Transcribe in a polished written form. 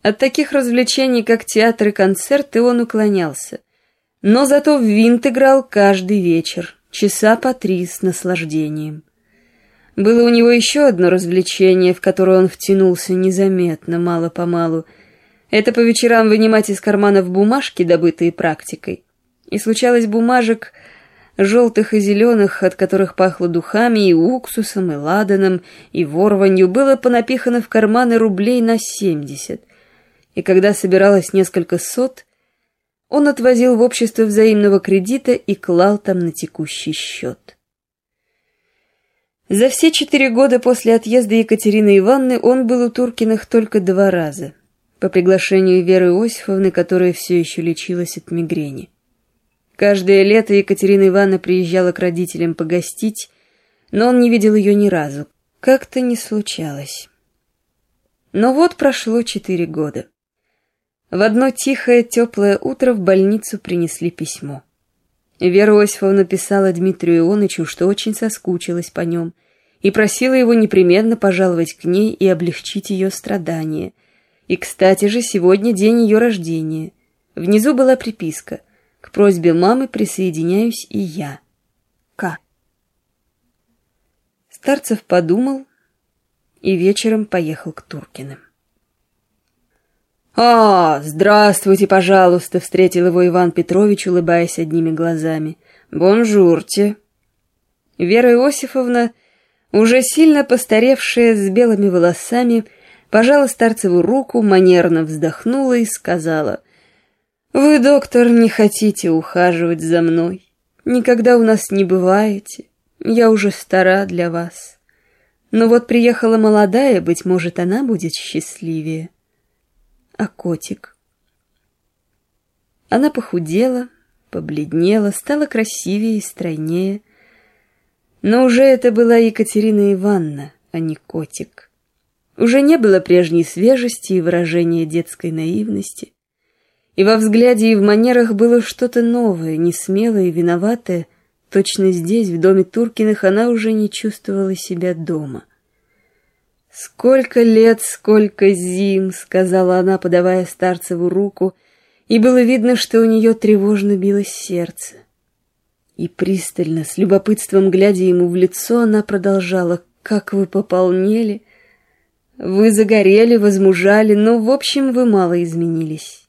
От таких развлечений, как театр и концерты, он уклонялся. Но зато в винт играл каждый вечер, часа по 3 с наслаждением. Было у него еще одно развлечение, в которое он втянулся незаметно, мало-помалу. Это по вечерам вынимать из карманов бумажки, добытые практикой. И случалось бумажек желтых и зеленых, от которых пахло духами и уксусом, и ладаном, и ворванью, было понапихано в карманы рублей на 70. И когда собиралось несколько сот, он отвозил в общество взаимного кредита и клал там на текущий счет. За все 4 года после отъезда Екатерины Ивановны он был у Туркиных только 2 раза, по приглашению Веры Иосифовны, которая все еще лечилась от мигрени. Каждое лето Екатерина Ивановна приезжала к родителям погостить, но он не видел ее ни разу, как-то не случалось. Но вот прошло 4 года. В одно тихое, теплое утро в больницу принесли письмо. Вера Иосифовна писала Дмитрию Ионычу, что очень соскучилась по нем, и просила его непременно пожаловать к ней и облегчить ее страдания. И, кстати же, сегодня день ее рождения. Внизу была приписка: «К просьбе мамы присоединяюсь и я. К». Старцев подумал и вечером поехал к Туркиным. «Здравствуйте, пожалуйста», — встретил его Иван Петрович, улыбаясь одними глазами. «Бонжурте». Вера Иосифовна, уже сильно постаревшая, с белыми волосами, пожала Старцеву руку, манерно вздохнула и сказала: «Вы, доктор, не хотите ухаживать за мной. Никогда у нас не бываете. Я уже стара для вас. Но вот приехала молодая, быть может, она будет счастливее. А котик?» Она похудела, побледнела, стала красивее и стройнее. Но уже это была Екатерина Ивановна, а не котик. Уже не было прежней свежести и выражения детской наивности. И во взгляде и в манерах было что-то новое, несмелое и виноватое. Точно здесь, в доме Туркиных, она уже не чувствовала себя дома. «Сколько лет, сколько зим», — сказала она, подавая Старцеву руку, и было видно, что у нее тревожно билось сердце. И пристально, с любопытством глядя ему в лицо, она продолжала: «Как вы пополнели! Вы загорели, возмужали, но, в общем, вы мало изменились.